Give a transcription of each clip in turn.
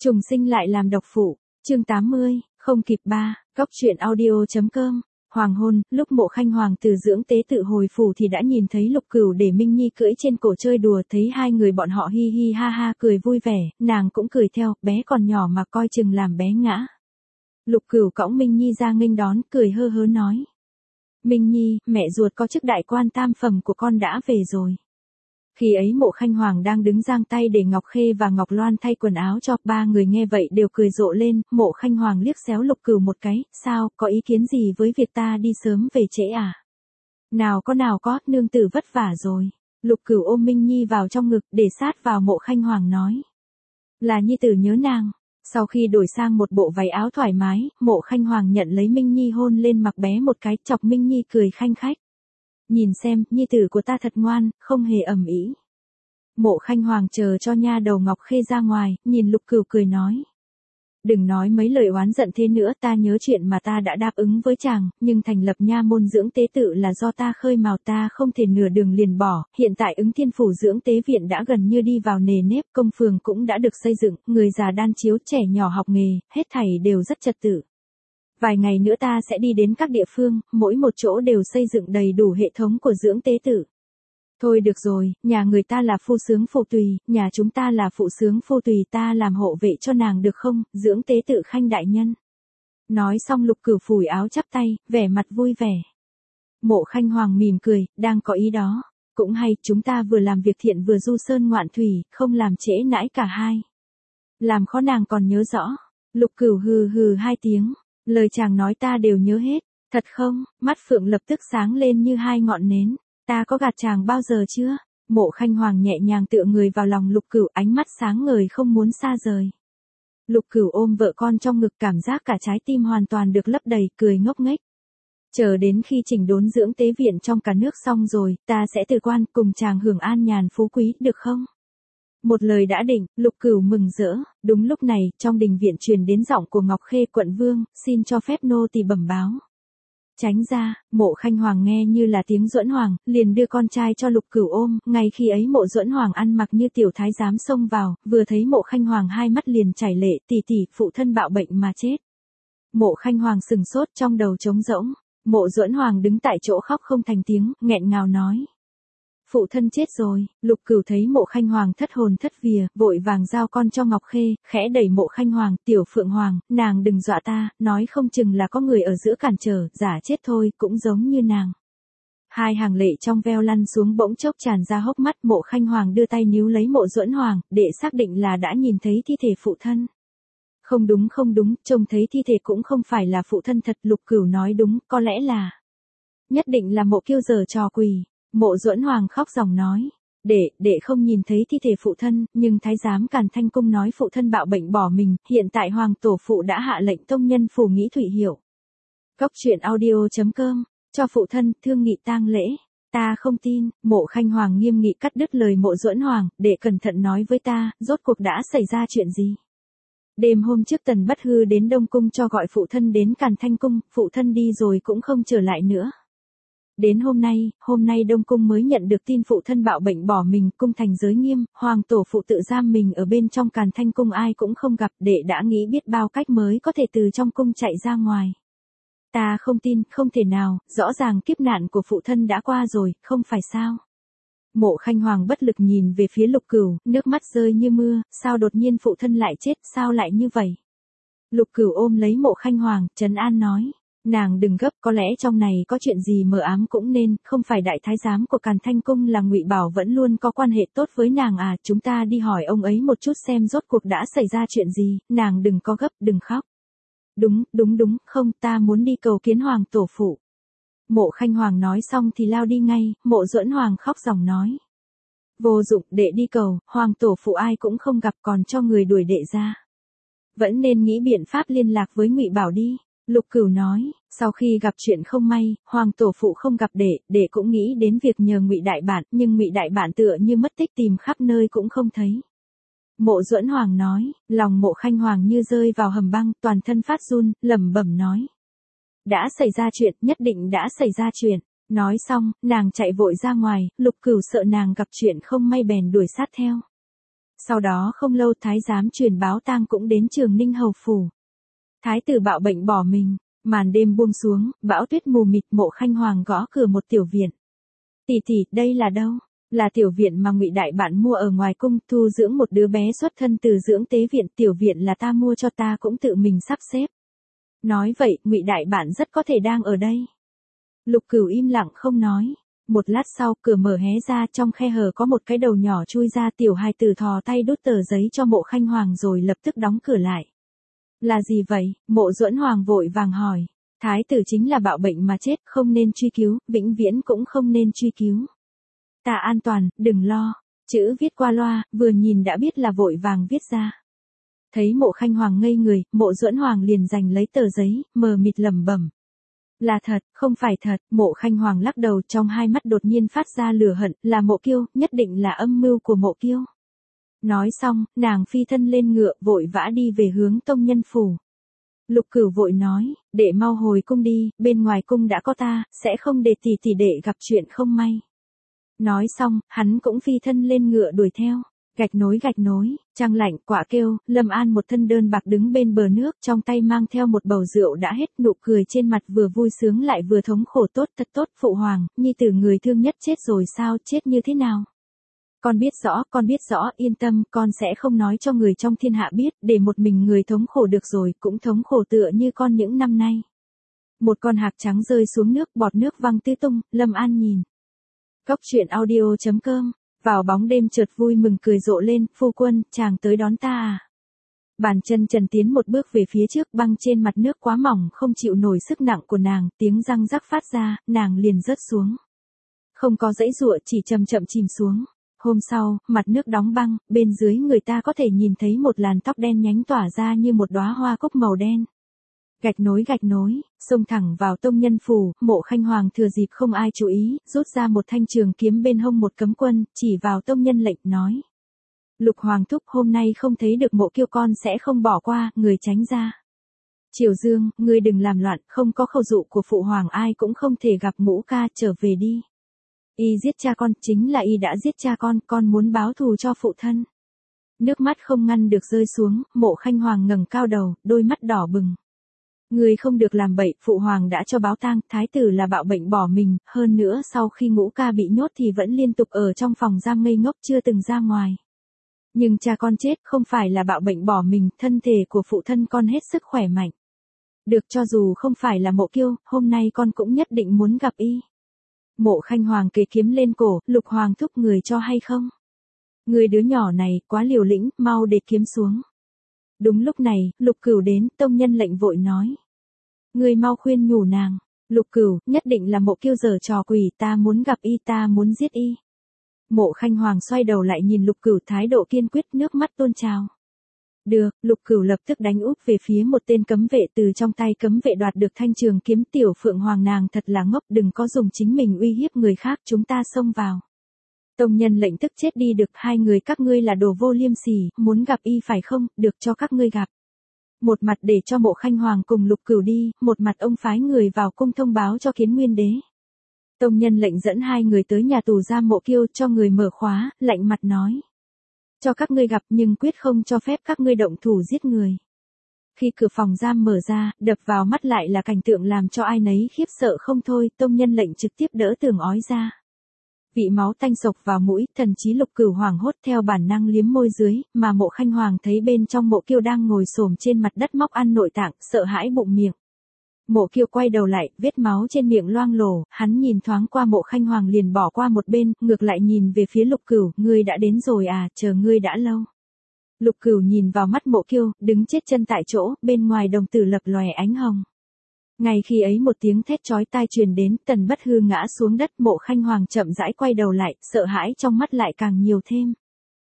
Trùng sinh lại làm độc phụ, chương 80, không kịp 3, Cóc truyện audio.com. Hoàng hôn, lúc Mộ Khanh Hoàng từ dưỡng tế tự hồi phủ thì đã nhìn thấy Lục Cửu để Minh Nhi cưỡi trên cổ chơi đùa, thấy hai người bọn họ hi hi ha ha cười vui vẻ, nàng cũng cười theo, bé còn nhỏ mà coi chừng làm bé ngã. Lục Cửu cõng Minh Nhi ra nghênh đón, cười hơ hớ nói: Minh Nhi, mẹ ruột có chức đại quan tam phẩm của con đã về rồi. Khi ấy Mộ Khanh Hoàng đang đứng giang tay để Ngọc Khê và Ngọc Loan thay quần áo cho, ba người nghe vậy đều cười rộ lên. Mộ Khanh Hoàng liếc xéo Lục Cửu một cái: sao, có ý kiến gì với việc ta đi sớm về trễ à? Nào có, nương tử vất vả rồi. Lục Cửu ôm Minh Nhi vào trong ngực, để sát vào Mộ Khanh Hoàng nói: là nhi tử nhớ nàng. Sau khi đổi sang một bộ váy áo thoải mái, Mộ Khanh Hoàng nhận lấy Minh Nhi hôn lên mặt bé một cái, chọc Minh Nhi cười khanh khách. Nhìn xem, nhi tử của ta thật ngoan, không hề ầm ĩ. Mộ Khanh Hoàng chờ cho nha đầu Ngọc Khê ra ngoài, nhìn Lục Cửu cười nói: đừng nói mấy lời oán giận thế nữa, ta nhớ chuyện mà ta đã đáp ứng với chàng, nhưng thành lập nha môn dưỡng tế tự là do ta khơi mào, ta không thể nửa đường liền bỏ. Hiện tại Ứng Thiên phủ dưỡng tế viện đã gần như đi vào nề nếp, công phường cũng đã được xây dựng, người già đan chiếu, trẻ nhỏ học nghề, hết thảy đều rất trật tự. Vài ngày nữa ta sẽ đi đến các địa phương, mỗi một chỗ đều xây dựng đầy đủ hệ thống của dưỡng tế tự. Thôi được rồi, nhà người ta là phu sướng phụ tùy, nhà chúng ta là phụ sướng phu tùy, ta làm hộ vệ cho nàng được không, dưỡng tế tự Khanh đại nhân. Nói xong Lục Cửu phủi áo chắp tay, vẻ mặt vui vẻ. Mộ Khanh Hoàng mỉm cười, đang có ý đó. Cũng hay, chúng ta vừa làm việc thiện vừa du sơn ngoạn thủy, không làm trễ nãi cả hai. Làm khó nàng còn nhớ rõ. Lục Cửu hừ hừ hai tiếng, lời chàng nói ta đều nhớ hết. Thật không? Mắt Phượng lập tức sáng lên như hai ngọn nến. Ta có gạt chàng bao giờ chưa? Mộ Khanh Hoàng nhẹ nhàng tựa người vào lòng Lục Cửu, ánh mắt sáng ngời không muốn xa rời. Lục Cửu ôm vợ con trong ngực, cảm giác cả trái tim hoàn toàn được lấp đầy, cười ngốc nghếch. Chờ đến khi chỉnh đốn dưỡng tế viện trong cả nước xong rồi, ta sẽ từ quan cùng chàng hưởng an nhàn phú quý, được không? Một lời đã định, Lục Cửu mừng rỡ. Đúng lúc này, trong đình viện truyền đến giọng của Ngọc Khê: quận vương, xin cho phép nô tỳ bẩm báo. Tránh ra. Mộ Khanh Hoàng nghe như là tiếng Duẫn Hoàng, liền đưa con trai cho Lục Cửu ôm. Ngay khi ấy Mộ Duẫn Hoàng ăn mặc như tiểu thái giám xông vào, vừa thấy Mộ Khanh Hoàng hai mắt liền chảy lệ: tỷ tỷ, phụ thân bạo bệnh mà chết. Mộ Khanh Hoàng sừng sốt, trong đầu trống rỗng. Mộ Duẫn Hoàng đứng tại chỗ khóc không thành tiếng, nghẹn ngào nói: phụ thân chết rồi. Lục Cửu thấy Mộ Khanh Hoàng thất hồn thất vía, vội vàng giao con cho Ngọc Khê, khẽ đẩy Mộ Khanh Hoàng: tiểu Phượng Hoàng, nàng đừng dọa ta, nói không chừng là có người ở giữa cản trở, giả chết thôi, cũng giống như nàng. Hai hàng lệ trong veo lăn xuống, bỗng chốc tràn ra hốc mắt. Mộ Khanh Hoàng đưa tay níu lấy Mộ Duẫn Hoàng, để xác định là đã nhìn thấy thi thể phụ thân. Không đúng, trông thấy thi thể cũng không phải là phụ thân thật. Lục Cửu nói đúng, có lẽ là, nhất định là Mộ Kiêu giở trò quỷ. Mộ Duẫn Hoàng khóc ròng nói: đệ không nhìn thấy thi thể phụ thân, nhưng thái giám Càn Thanh cung nói phụ thân bạo bệnh bỏ mình, hiện tại hoàng tổ phụ đã hạ lệnh tông nhân phủ nghĩ thủy hiệu. Cóc truyện audio.com, cho phụ thân thương nghị tang lễ. Ta không tin. Mộ Khanh Hoàng nghiêm nghị cắt đứt lời Mộ Duẫn Hoàng: đệ cẩn thận nói với ta, rốt cuộc đã xảy ra chuyện gì? Đêm hôm trước Tần Bất Hư đến Đông cung cho gọi phụ thân đến Càn Thanh cung, phụ thân đi rồi cũng không trở lại nữa. Đến hôm nay Đông cung mới nhận được tin phụ thân bạo bệnh bỏ mình, cung thành giới nghiêm, hoàng tổ phụ tự giam mình ở bên trong Càn Thanh cung, ai cũng không gặp, đệ đã nghĩ biết bao cách mới có thể từ trong cung chạy ra ngoài. Ta không tin, không thể nào, rõ ràng kiếp nạn của phụ thân đã qua rồi, không phải sao? Mộ Khanh Hoàng bất lực nhìn về phía Lục Cửu, nước mắt rơi như mưa: sao đột nhiên phụ thân lại chết, sao lại như vậy? Lục Cửu ôm lấy Mộ Khanh Hoàng, trấn an nói: nàng đừng gấp, có lẽ trong này có chuyện gì mờ ám cũng nên, không phải đại thái giám của Càn Thanh cung là Ngụy Bảo vẫn luôn có quan hệ tốt với nàng à, chúng ta đi hỏi ông ấy một chút xem rốt cuộc đã xảy ra chuyện gì, nàng đừng có gấp, đừng khóc. Đúng, không, ta muốn đi cầu kiến hoàng tổ phụ. Mộ Khanh Hoàng nói xong thì lao đi ngay. Mộ Duẫn Hoàng khóc ròng nói: vô dụng, đệ đi cầu, hoàng tổ phụ ai cũng không gặp, còn cho người đuổi đệ ra. Vẫn nên nghĩ biện pháp liên lạc với Ngụy Bảo đi. Lục Cửu nói: sau khi gặp chuyện không may, hoàng tổ phụ không gặp đệ cũng nghĩ đến việc nhờ Ngụy đại bản, nhưng Ngụy đại bản tựa như mất tích, tìm khắp nơi cũng không thấy. Mộ Duẫn Hoàng nói, lòng Mộ Khanh Hoàng như rơi vào hầm băng, toàn thân phát run, lẩm bẩm nói: đã xảy ra chuyện, nhất định đã xảy ra chuyện. Nói xong, nàng chạy vội ra ngoài. Lục Cửu sợ nàng gặp chuyện không may bèn đuổi sát theo. Sau đó không lâu thái giám truyền báo tang cũng đến Trường Ninh hầu phủ. Thái tử bạo bệnh bỏ mình, màn đêm buông xuống, bão tuyết mù mịt. Mộ Khanh Hoàng gõ cửa một tiểu viện. Tỷ tỷ, đây là đâu? Là tiểu viện mà Ngụy đại bạn mua ở ngoài cung, thu dưỡng một đứa bé xuất thân từ dưỡng tế viện. Tiểu viện là ta mua cho, ta cũng tự mình sắp xếp. Nói vậy, Ngụy đại bạn rất có thể đang ở đây. Lục Cửu im lặng không nói. Một lát sau, cửa mở hé ra, trong khe hở có một cái đầu nhỏ chui ra. Tiểu hài tử thò tay đút tờ giấy cho Mộ Khanh Hoàng rồi lập tức đóng cửa lại. Là gì vậy? Mộ Duẫn Hoàng vội vàng hỏi. Thái tử chính là bạo bệnh mà chết, không nên truy cứu, vĩnh viễn cũng không nên truy cứu. Ta an toàn, đừng lo. Chữ viết qua loa, vừa nhìn đã biết là vội vàng viết ra. Thấy Mộ Khanh Hoàng ngây người, Mộ Duẫn Hoàng liền giành lấy tờ giấy, mờ mịt lẩm bẩm. Là thật, không phải thật. Mộ Khanh Hoàng lắc đầu, trong hai mắt đột nhiên phát ra lửa hận. Là Mộ Kiêu, nhất định là âm mưu của Mộ Kiêu. Nói xong, nàng phi thân lên ngựa, vội vã đi về hướng tông nhân phủ. Lục Cửu vội nói, đệ mau hồi cung đi, bên ngoài cung đã có ta, sẽ không để tỷ tỷ đệ gặp chuyện không may. Nói xong, hắn cũng phi thân lên ngựa đuổi theo. Gạch nối, trăng lạnh, quạ kêu. Lâm An một thân đơn bạc đứng bên bờ nước, trong tay mang theo một bầu rượu đã hết, nụ cười trên mặt vừa vui sướng lại vừa thống khổ. Tốt, thật tốt. Phụ hoàng, nhi tử người thương nhất chết rồi sao, chết như thế nào? Con biết rõ, yên tâm, con sẽ không nói cho người trong thiên hạ biết, để một mình người thống khổ được rồi, cũng thống khổ tựa như con những năm nay. Một con hạc trắng rơi xuống nước, bọt nước văng tứ tung. Lâm An nhìn. Cốc truyện audio.com. Vào bóng đêm chợt vui mừng cười rộ lên, phu quân, chàng tới đón ta à? Bàn chân trần tiến một bước về phía trước, băng trên mặt nước quá mỏng không chịu nổi sức nặng của nàng, tiếng răng rắc phát ra, nàng liền rớt xuống. Không có giãy giụa, chỉ chậm chậm chìm xuống. Hôm sau, mặt nước đóng băng, bên dưới người ta có thể nhìn thấy một làn tóc đen nhánh tỏa ra như một đóa hoa cúc màu đen. Gạch nối, xông thẳng vào tông nhân phủ. Mộ Khanh Hoàng thừa dịp không ai chú ý, rút ra một thanh trường kiếm bên hông một cấm quân, chỉ vào tông nhân lệnh, nói. Lục Hoàng thúc, hôm nay không thấy được Mộ Kiêu con sẽ không bỏ qua, người tránh ra. Triều Dương, ngươi đừng làm loạn, không có khẩu dụ của phụ hoàng ai cũng không thể gặp Ngũ ca, trở về đi. Y giết cha con, chính là y đã giết cha con muốn báo thù cho phụ thân. Nước mắt không ngăn được rơi xuống, Mộ Khanh Hoàng ngẩng cao đầu, đôi mắt đỏ bừng. Người không được làm bậy, phụ hoàng đã cho báo tang, thái tử là bạo bệnh bỏ mình, hơn nữa sau khi Ngũ ca bị nhốt thì vẫn liên tục ở trong phòng giam ngây ngốc chưa từng ra ngoài. Nhưng cha con chết không phải là bạo bệnh bỏ mình, thân thể của phụ thân con hết sức khỏe mạnh. Được, cho dù không phải là Mộ Kiêu, hôm nay con cũng nhất định muốn gặp y. Mộ Khanh Hoàng kề kiếm lên cổ, Lục Hoàng thúc, người cho hay không? Người đứa nhỏ này, quá liều lĩnh, mau để kiếm xuống. Đúng lúc này, Lục Cửu đến, tông nhân lệnh vội nói. Người mau khuyên nhủ nàng. Lục Cửu, nhất định là Mộ Kiêu giở trò quỷ, ta muốn gặp y, ta muốn giết y. Mộ Khanh Hoàng xoay đầu lại nhìn Lục Cửu, thái độ kiên quyết, nước mắt tuôn trào. Được, Lục Cửu lập tức đánh úp về phía một tên cấm vệ, từ trong tay cấm vệ đoạt được thanh trường kiếm. Tiểu Phượng Hoàng, nàng thật là ngốc, đừng có dùng chính mình uy hiếp người khác, chúng ta xông vào. Tông nhân lệnh tức chết đi được, hai người các ngươi là đồ vô liêm sỉ, muốn gặp y phải không, được cho các ngươi gặp. Một mặt để cho Mộ Khanh Hoàng cùng Lục Cửu đi, một mặt ông phái người vào cung thông báo cho Kiến Nguyên đế. Tông nhân lệnh dẫn hai người tới nhà tù giam Mộ Kiêu, cho người mở khóa, lạnh mặt nói. Cho các ngươi gặp nhưng quyết không cho phép các ngươi động thủ giết người. Khi cửa phòng giam mở ra, đập vào mắt lại là cảnh tượng làm cho ai nấy khiếp sợ không thôi, tông nhân lệnh trực tiếp đỡ tường ói ra. Vị máu tanh sộc vào mũi, thần chí Lục Cửu hoảng hốt theo bản năng liếm môi dưới, mà Mộ Khanh Hoàng thấy bên trong Mộ Kiêu đang ngồi xổm trên mặt đất móc ăn nội tạng, sợ hãi bụng miệng. Mộ Kiêu quay đầu lại, vết máu trên miệng loang lổ, hắn nhìn thoáng qua Mộ Khanh Hoàng liền bỏ qua một bên, ngược lại nhìn về phía Lục Cửu, ngươi đã đến rồi à, chờ ngươi đã lâu. Lục Cửu nhìn vào mắt Mộ Kiêu, đứng chết chân tại chỗ, bên ngoài đồng tử lập lòe ánh hồng. Ngay khi ấy một tiếng thét chói tai truyền đến, Tần Bất Hư ngã xuống đất, Mộ Khanh Hoàng chậm rãi quay đầu lại, sợ hãi trong mắt lại càng nhiều thêm.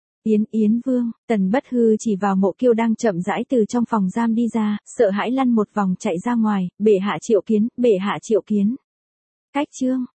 Yến Vương, Tần Bất Hư chỉ vào Mộ Kiêu đang chậm rãi từ trong phòng giam đi ra, sợ hãi lăn một vòng chạy ra ngoài, bệ hạ triệu kiến. Cách chương.